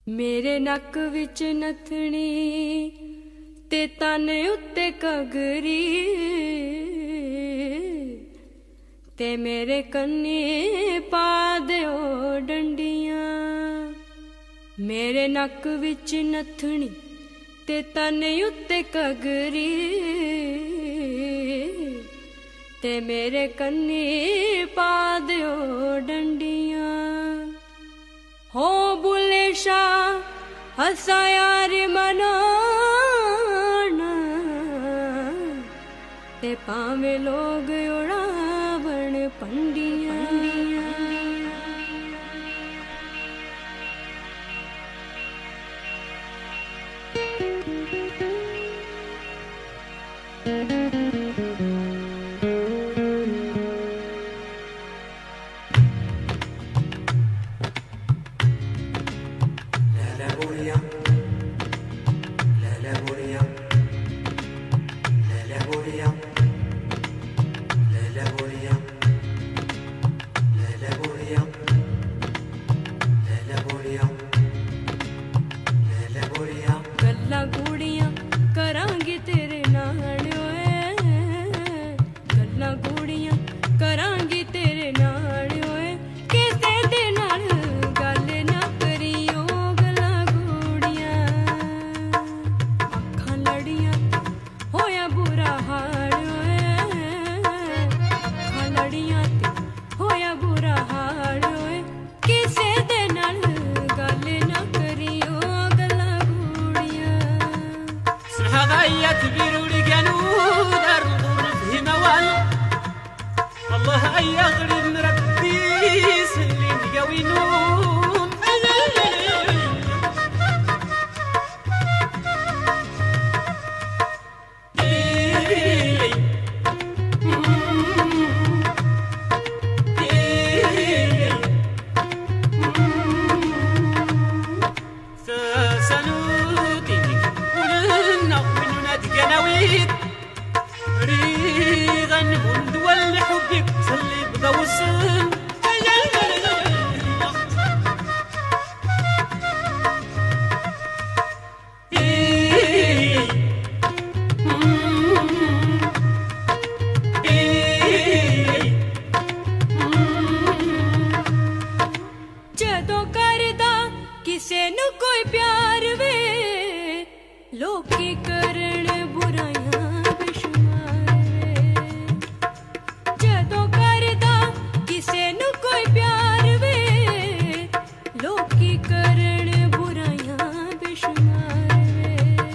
ਮੇਰੇ ਨੱਕ ਵਿੱਚ ਨਥਣੀ ਤੇ ਤਨ ਉੱਤੇ ਕਗਰੀ ਤੇ ਮੇਰੇ ਕੰਨੀ ਪਾ ਦਿਓ ਡੰਡੀਆਂ। ਮੇਰੇ ਨੱਕ ਵਿੱਚ ਨਥਣੀ ਤੇ ਤਨ ਉੱਤੇ ਕਗਰੀ ਤੇ ਮੇਰੇ ਕੰਨੀ ਪਾ ਦਿਓ ਡੰਡੀਆਂ। ਹੋ ਬੁੱਲੇ ਸ਼ਾਹ ਹੱਸਾ ਯਾਰ ਮਨਾਣਾ ਤੇ ਭਾਵੇਂ ਲੋਗ ਉਡਾਵਣ ਪੰਡੀਆਂ। ਗੱਲਾਂ ਗੂੜੀਆਂ ਕਰਾਂਗੀ ਤੇਰੇ ਨਾਲ ਓਏ, ਗੱਲਾਂ ਗੂੜੀਆਂ ਕਰਾਂਗੀ ਤੇਰੇ ਨਾਲ ਓਏ, ਕਿਸੇ ਦੇ ਨਾਲ ਗੱਲ ਨਾ ਕਰੀਓ ਗੱਲਾਂ ਗੂੜੀਆਂ। ਅੱਖਾਂ ਲੜੀਆਂ ਹੋਇਆ ਬੁਰਾ ਹਾਲ ਓਏ, ਅੱਖਾਂ ਲੜੀਆਂ ਤੇ ਹੋਇਆ ਬੁਰਾ ਹਾਲ ਓਏ, ਕਿਸੇ ਦੇ ਨਾਲ ਗੱਲ ਨਾ ਕਰੀਓ ਗੱਲਾਂ ਗੂੜੀਆਂ। هيا تبيروا لي قانون ارضون في موال الله هيا غريب مربي سلم قوينون ريغا منذ والحبك صلي بقوسن ਜਦੋਂ ਕਰਦਾ ਕਿਸੇ ਨੂੰ ਕੋਈ ਪਿਆਰ ਵੇ ਲੋਕੀ ਕਰਨ ਬੁਰਾਈਆਂ ਬੇਸ਼ੁਮਾਰ ਵੇ। ਜਦੋਂ ਕਰਦਾ ਕਿਸੇ ਨੂੰ ਕੋਈ ਪਿਆਰ ਵੇ ਲੋਕੀ ਕਰਨ ਬੁਰਾਈਆਂ ਬੇਸ਼ੁਮਾਰ ਵੇ।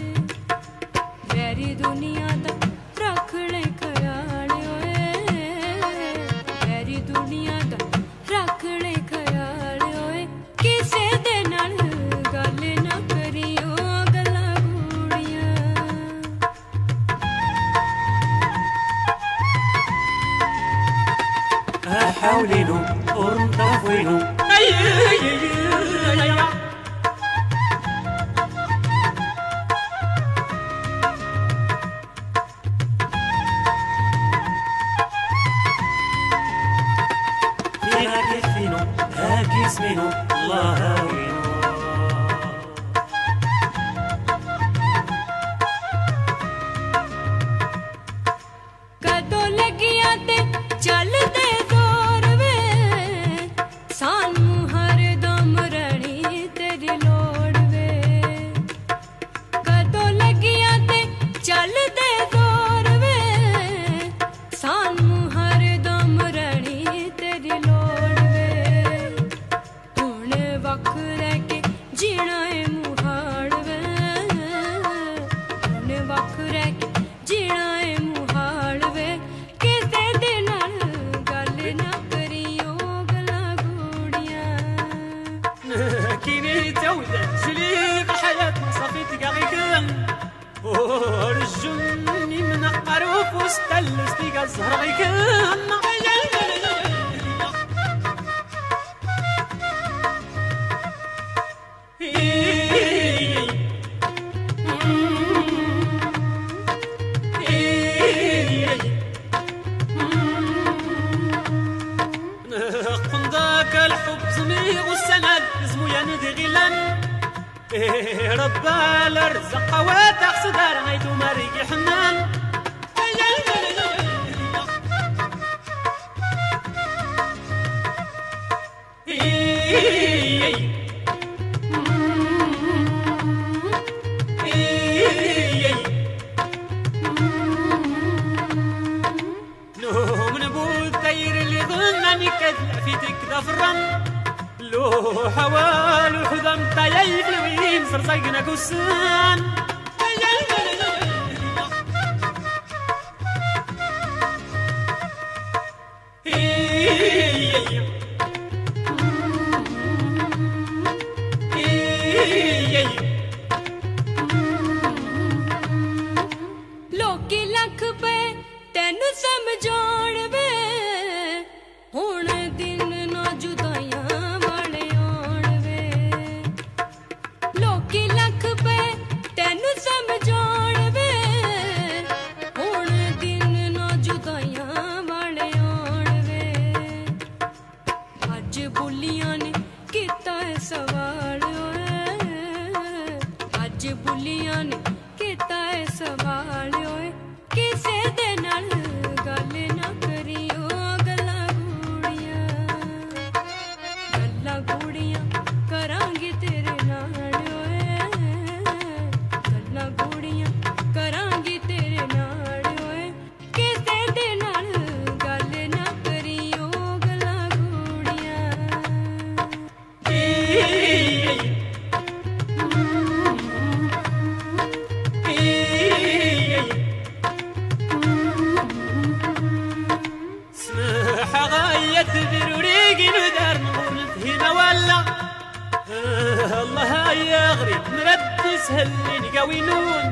ਵੈਰੀ ਦੁਨੀਆ ਦਾ ਰੱਖ ਲੈ ਖਿਆਲ ਓਏ, ਵੈਰੀ ਦੁਨੀਆ ਦਾ ਰੱਖ ਲੈ ਖਿਆਲ ਓਏ, ਕਿਸੇ ਦੇ ਨਾਲ ਗੱਲ ਨਾ ਕਰੀਓ ਗੱਲਾਂ ਗੂੜੀਆਂ। حاولينو ورنطفينو فينا كيسمينو الله هاوينو ਕਦੋਂ ਲੱਗੀਆਂ ਤੇ ਚੱਲਦੇ ਜ਼ੋਰ ਵੇ ਸਾਨੂੰ ਹਰਦਮ ਰਹਿਣੀ ਤੇਰੀ ਲੋੜ ਵੇ। ਕਦੋਂ ਲੱਗੀਆਂ ਤੇ ਚੱਲਦੇ ਜ਼ੋਰ ਵੇ ਸਾਨੂੰ ਹਰਦਮ ਰਹਿਣੀ ਤੇਰੀ ਲੋੜ ਵੇ। ਹੁਣ ਵੱਖ ਰਹਿ ਕੇ ਜੀਣਾ ਏ ਮੁਹਾਲ ਵੇ, ਹੁਣ ਵੱਖ ਰਹਿ ਕੇ ਜੀਣਾ ਏ ਮੁਹਾਲ ਵੇ, ਕਿਸੇ ਦੇ ਨਾਲ ਗੱਲ ਨਾ ਕਰੀਓ ਗੱਲਾਂ ਗੂੜੀਆਂ। كيني توزع شليق حياة صفيتك غيكم ورجوني من قروف وستلس فيك الزهر غيكم قنداك الحب زميغ والسند اسمو يا ندي غلان رب الرزق وتقصد رأيت مريق حنان نوم نبوذ طير اللي ظنني كذل في تكذا فرن لو حوال حذم طيب لوين صرصقنا كسان ਲੋਕੀ ਲੱਖ ਪਏ ਤੈਨੂੰ ਸਮਝਾਉਣ ਵੇ ਹੁਣ ਦਿਨ ਨਾ ਜੁਦਾਈਆਂ ਵਾਲੇ ਆਉਣ ਵੇ ਲੋਕੀ ਲੱਖ ਪਏ ਤੈਨੂੰ ਸਮਝਾਉਣ ਵੇ ਹੁਣ ਦਿਨ ਨਾ ਜੁਦਾਈਆਂ ਵਾਲੇ ਆਉਣ ਵੇ ਅੱਜ ਬੁੱਲੀਆਂ ਨੇ ਕੀਤਾ ਹੈ ਸਵਾਲ ਓਏ ਅੱਜ ਬੁੱਲੀਆਂ ਨੇ ਕੀਤਾ ਹੈ ਸਵਾਲ ਓਏ ਕਿਸੇ ਦੇ ਨਾਲ ਗੱਲ ਨਾ ਕਰੀਓ ਗੱਲਾਂ ਗੂੜੀਆਂ ਕਰਾਂਗੀ ਤੇਰੇ ਨਾਲ ਓਏ ਗੱਲਾਂ ਗੂੜੀਆਂ ਕਰਾਂਗੀ ਤੇਰੇ ਨਾਲ ਓਏ ਕਿਸੇ ਦੇ ਨਾਲ ਗੱਲ ਨਾ ਕਰੀਓ ਗੱਲਾਂ ਗੂੜੀਆਂ يثبر وريقي ندار نقول هنا ولا الله يغري مرد سهل نقوي نون